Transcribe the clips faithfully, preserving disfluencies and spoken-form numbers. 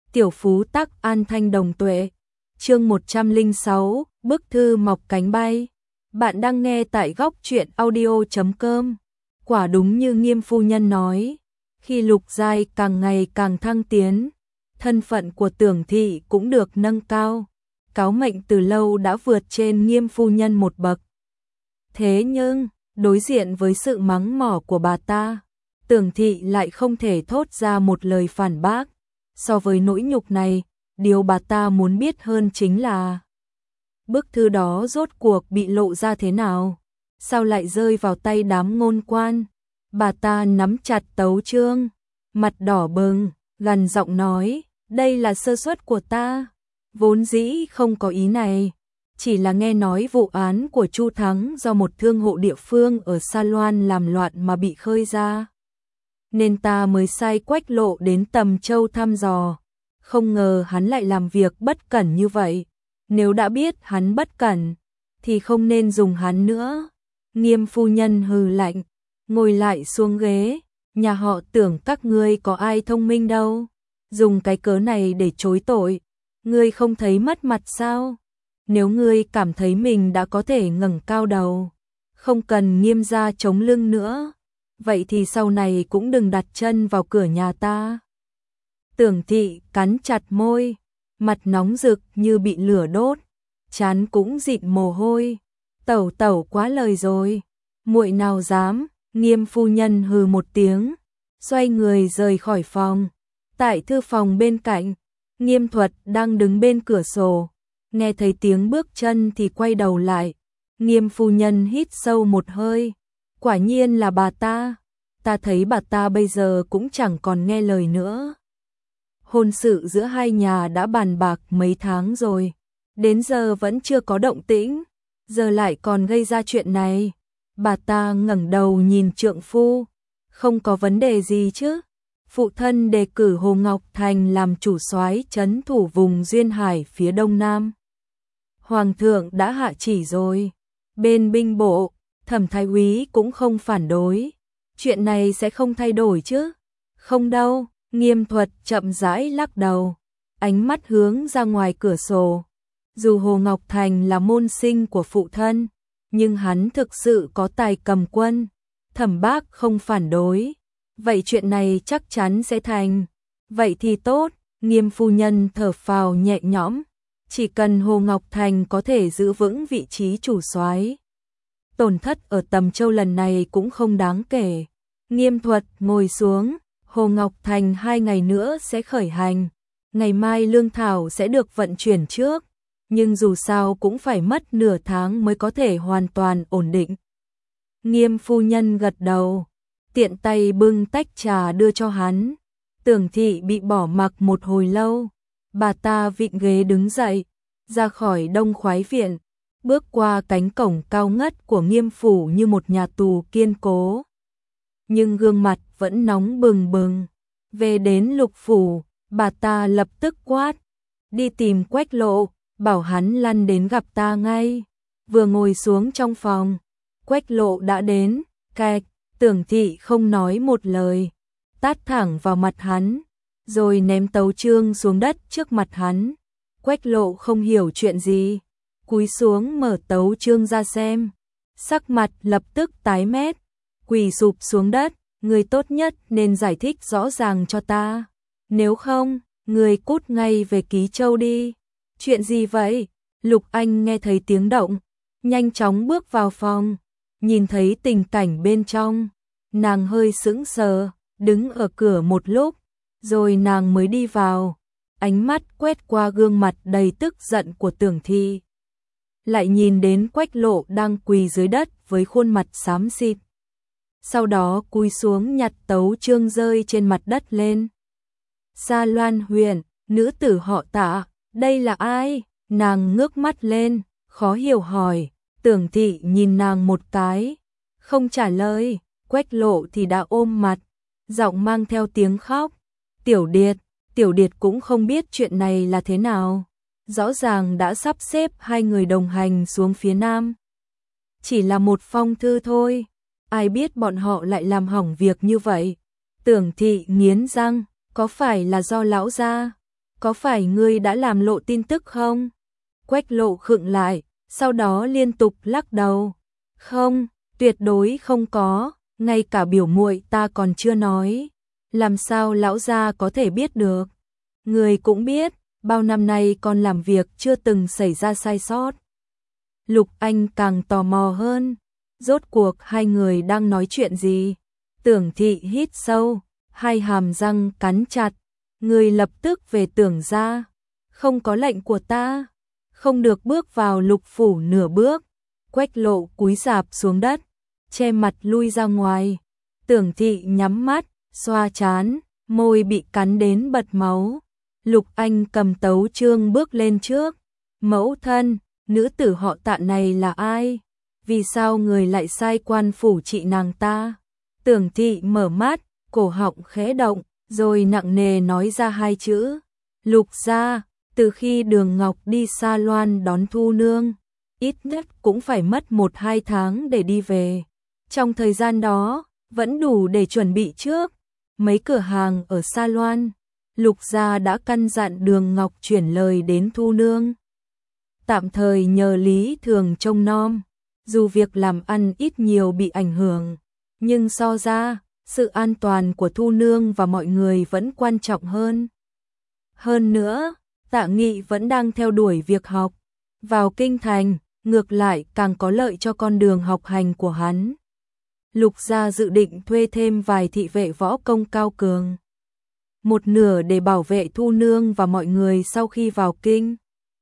Tiểu phú tắc an thanh đồng tuệ. Chương một trăm lẻ sáu, bức thư mọc cánh bay. Bạn đang nghe tại góc truyện audio chấm com. Quả đúng như Nghiêm phu nhân nói, khi Lục Giai càng ngày càng thăng tiến, thân phận của Tưởng thị cũng được nâng cao. Cáo mệnh từ lâu đã vượt trên Nghiêm phu nhân một bậc. Thế nhưng, đối diện với sự mắng mỏ của bà ta, Tưởng thị lại không thể thốt ra một lời phản bác. So với nỗi nhục này, điều bà ta muốn biết hơn chính là bức thư đó rốt cuộc bị lộ ra thế nào, sao lại rơi vào tay đám ngôn quan. Bà ta nắm chặt tấu chương, mặt đỏ bừng, gằn giọng nói, đây là sơ suất của ta, vốn dĩ không có ý này, chỉ là nghe nói vụ án của Chu Thắng do một thương hộ địa phương ở Sa Loan làm loạn mà bị khơi ra, nên ta mới sai Quách Lộ đến Tầm Châu thăm dò. Không ngờ hắn lại làm việc bất cẩn như vậy. Nếu đã biết hắn bất cẩn, thì không nên dùng hắn nữa. Nghiêm phu nhân hừ lạnh, ngồi lại xuống ghế. Nhà họ Tưởng các ngươi có ai thông minh đâu. Dùng cái cớ này để chối tội. Ngươi không thấy mất mặt sao? Nếu ngươi cảm thấy mình đã có thể ngẩng cao đầu, không cần Nghiêm gia chống lưng nữa, vậy thì sau này cũng đừng đặt chân vào cửa nhà ta. Tưởng thị cắn chặt môi, mặt nóng rực như bị lửa đốt, trán cũng dịn mồ hôi. Tẩu tẩu quá lời rồi, muội nào dám. Nghiêm phu nhân hừ một tiếng, xoay người rời khỏi phòng. Tại thư phòng bên cạnh, Nghiêm Thuật đang đứng bên cửa sổ, nghe thấy tiếng bước chân thì quay đầu lại. Nghiêm phu nhân hít sâu một hơi, quả nhiên là bà ta. Ta thấy bà ta bây giờ cũng chẳng còn nghe lời nữa. Hôn sự giữa hai nhà đã bàn bạc mấy tháng rồi, đến giờ vẫn chưa có động tĩnh, giờ lại còn gây ra chuyện này. Bà ta ngẩng đầu nhìn trượng phu, không có vấn đề gì chứ? Phụ thân đề cử Hồ Ngọc Thành làm chủ soái trấn thủ vùng Duyên Hải phía đông nam. Hoàng thượng đã hạ chỉ rồi, bên binh bộ, Thẩm thái úy cũng không phản đối. Chuyện này sẽ không thay đổi chứ? Không đâu. Nghiêm Thuật chậm rãi lắc đầu, ánh mắt hướng ra ngoài cửa sổ. Dù Hồ Ngọc Thành là môn sinh của phụ thân, nhưng hắn thực sự có tài cầm quân. Thẩm bác không phản đối, vậy chuyện này chắc chắn sẽ thành. Vậy thì tốt. Nghiêm phu nhân thở phào nhẹ nhõm, chỉ cần Hồ Ngọc Thành có thể giữ vững vị trí chủ soái, tổn thất ở Tầm Châu lần này cũng không đáng kể. Nghiêm Thuật ngồi xuống. Hồ Ngọc Thành hai ngày nữa sẽ khởi hành, ngày mai lương thảo sẽ được vận chuyển trước, nhưng dù sao cũng phải mất nửa tháng mới có thể hoàn toàn ổn định. Nghiêm phu nhân gật đầu, tiện tay bưng tách trà đưa cho hắn. Tưởng thị bị bỏ mặc một hồi lâu, bà ta vịn ghế đứng dậy, ra khỏi Đông Khoái viện, bước qua cánh cổng cao ngất của Nghiêm phủ như một nhà tù kiên cố. Nhưng gương mặt vẫn nóng bừng bừng. Về đến Lục phủ, bà ta lập tức quát, đi tìm Quách Lộ, bảo hắn lăn đến gặp ta ngay. Vừa ngồi xuống trong phòng, Quách Lộ đã đến. Cạch. Tưởng thị không nói một lời, tát thẳng vào mặt hắn, rồi ném tấu chương xuống đất trước mặt hắn. Quách Lộ không hiểu chuyện gì, cúi xuống mở tấu chương ra xem, sắc mặt lập tức tái mét, quỳ sụp xuống đất. Người tốt nhất nên giải thích rõ ràng cho ta, nếu không, người cút ngay về Ký Châu đi. Chuyện gì vậy? Lục Anh nghe thấy tiếng động, nhanh chóng bước vào phòng, nhìn thấy tình cảnh bên trong, nàng hơi sững sờ, đứng ở cửa một lúc, rồi nàng mới đi vào, ánh mắt quét qua gương mặt đầy tức giận của Tưởng thị, lại nhìn đến Quách Lộ đang quỳ dưới đất với khuôn mặt xám xịt. Sau đó cúi xuống nhặt tấu chương rơi trên mặt đất lên. Sa Loan huyện, nữ tử họ Tạ, đây là ai? Nàng ngước mắt lên, khó hiểu hỏi. Tưởng thị nhìn nàng một cái, không trả lời. Quách Lộ thì đã ôm mặt, giọng mang theo tiếng khóc. Tiểu Điệt, Tiểu Điệt cũng không biết chuyện này là thế nào. Rõ ràng đã sắp xếp hai người đồng hành xuống phía nam. Chỉ là một phong thư thôi. Ai biết bọn họ lại làm hỏng việc như vậy. Tưởng thị nghiến răng, có phải là do lão gia? có phải ngươi đã làm lộ tin tức không? Quách Lộ khựng lại, sau đó liên tục lắc đầu. Không, tuyệt đối không có, ngay cả biểu muội ta còn chưa nói. Làm sao lão gia có thể biết được? Người cũng biết, bao năm nay con làm việc chưa từng xảy ra sai sót. Lục Anh càng tò mò hơn, rốt cuộc hai người đang nói chuyện gì? Tưởng Thị hít sâu, hai hàm răng cắn chặt, người lập tức về Tưởng gia, không có lệnh của ta, không được bước vào Lục phủ nửa bước. Quách Lộ cúi rạp xuống đất, che mặt lui ra ngoài. Tưởng Thị nhắm mắt, xoa trán, môi bị cắn đến bật máu. Lục Anh cầm tấu chương bước lên trước. Mẫu thân, nữ tử họ Tạ này là ai? Vì sao người lại sai quan phủ trị nàng ta? Tưởng Thị mở mắt, cổ họng khẽ động, rồi nặng nề nói ra hai chữ. Lục gia. Từ khi Đường Ngọc đi Sa Loan đón Thu Nương, ít nhất cũng phải mất một hai tháng để đi về. Trong thời gian đó, vẫn đủ để chuẩn bị trước. Mấy cửa hàng ở Sa Loan, Lục gia đã căn dặn Đường Ngọc chuyển lời đến Thu Nương. Tạm thời nhờ Lý Thường trông nom, dù việc làm ăn ít nhiều bị ảnh hưởng, nhưng so ra, sự an toàn của Thu Nương và mọi người vẫn quan trọng hơn. Hơn nữa, Tạ Nghị vẫn đang theo đuổi việc học. Vào kinh thành, ngược lại càng có lợi cho con đường học hành của hắn. Lục gia dự định thuê thêm vài thị vệ võ công cao cường. Một nửa để bảo vệ Thu Nương và mọi người sau khi vào kinh.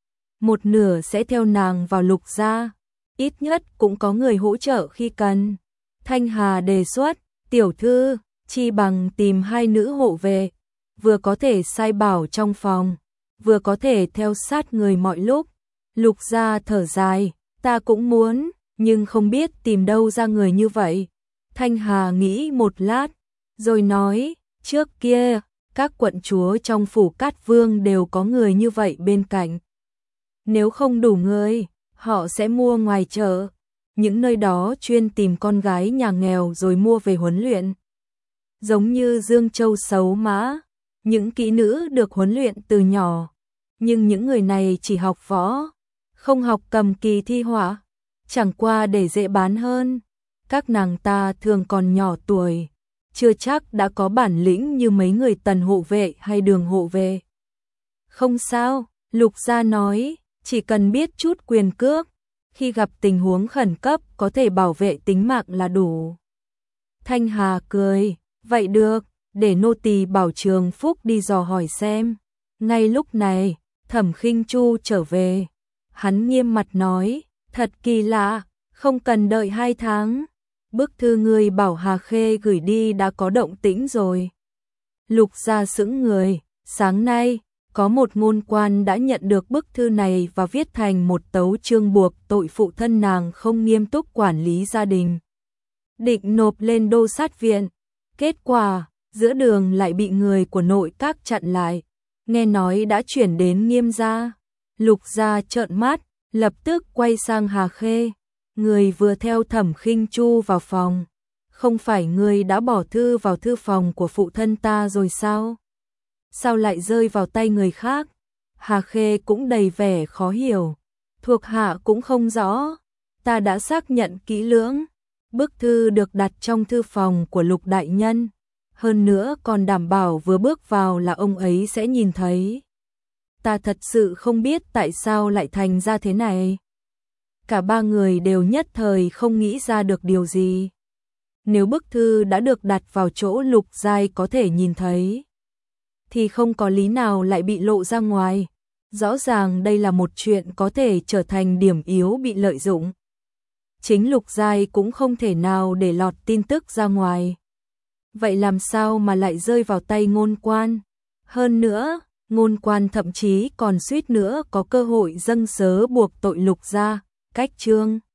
Một nửa sẽ theo nàng vào Lục gia. Ít nhất cũng có người hỗ trợ khi cần. Thanh Hà đề xuất, tiểu thư, chi bằng tìm hai nữ hộ vệ. Vừa có thể sai bảo trong phòng, vừa có thể theo sát người mọi lúc. Lục gia thở dài, ta cũng muốn, nhưng không biết tìm đâu ra người như vậy. Thanh Hà nghĩ một lát, rồi nói, trước kia, các quận chúa trong phủ Cát Vương đều có người như vậy bên cạnh. Nếu không đủ người, họ sẽ mua ngoài chợ. Những nơi đó chuyên tìm con gái nhà nghèo rồi mua về huấn luyện. Giống như Dương Châu Sấu Mã, những kỹ nữ được huấn luyện từ nhỏ. Nhưng những người này chỉ học võ, không học cầm kỳ thi họa, chẳng qua để dễ bán hơn. Các nàng ta thường còn nhỏ tuổi, chưa chắc đã có bản lĩnh như mấy người Tần hộ vệ hay Đường hộ vệ. Không sao, Lục gia nói, chỉ cần biết chút quyền cước, khi gặp tình huống khẩn cấp có thể bảo vệ tính mạng là đủ. Thanh Hà cười, vậy được, để nô tỳ bảo Trường Phúc đi dò hỏi xem. Ngay lúc này, Thẩm Khinh Chu trở về. Hắn nghiêm mặt nói, thật kỳ lạ, không cần đợi hai tháng. Bức thư người bảo Hà Khê gửi đi đã có động tĩnh rồi. Lục gia sững người, sáng nay, có một ngôn quan đã nhận được bức thư này và viết thành một tấu chương buộc tội phụ thân nàng không nghiêm túc quản lý gia đình. Định nộp lên đô sát viện. Kết quả, giữa đường lại bị người của nội các chặn lại. Nghe nói đã chuyển đến Nghiêm gia. Lục gia trợn mắt, lập tức quay sang Hà Khê. Người vừa theo Thẩm Khinh Chu vào phòng. Không phải người đã bỏ thư vào thư phòng của phụ thân ta rồi sao? Sao lại rơi vào tay người khác? Hà Khê cũng đầy vẻ khó hiểu. Thuộc hạ cũng không rõ. Ta đã xác nhận kỹ lưỡng. Bức thư được đặt trong thư phòng của Lục đại nhân. Hơn nữa còn đảm bảo vừa bước vào là ông ấy sẽ nhìn thấy. Ta thật sự không biết tại sao lại thành ra thế này. Cả ba người đều nhất thời không nghĩ ra được điều gì. Nếu bức thư đã được đặt vào chỗ Lục Giai có thể nhìn thấy, thì không có lý nào lại bị lộ ra ngoài. Rõ ràng đây là một chuyện có thể trở thành điểm yếu bị lợi dụng. Chính Lục Giai cũng không thể nào để lọt tin tức ra ngoài. Vậy làm sao mà lại rơi vào tay ngôn quan? Hơn nữa, ngôn quan thậm chí còn suýt nữa có cơ hội dâng sớ buộc tội Lục gia. Cách chương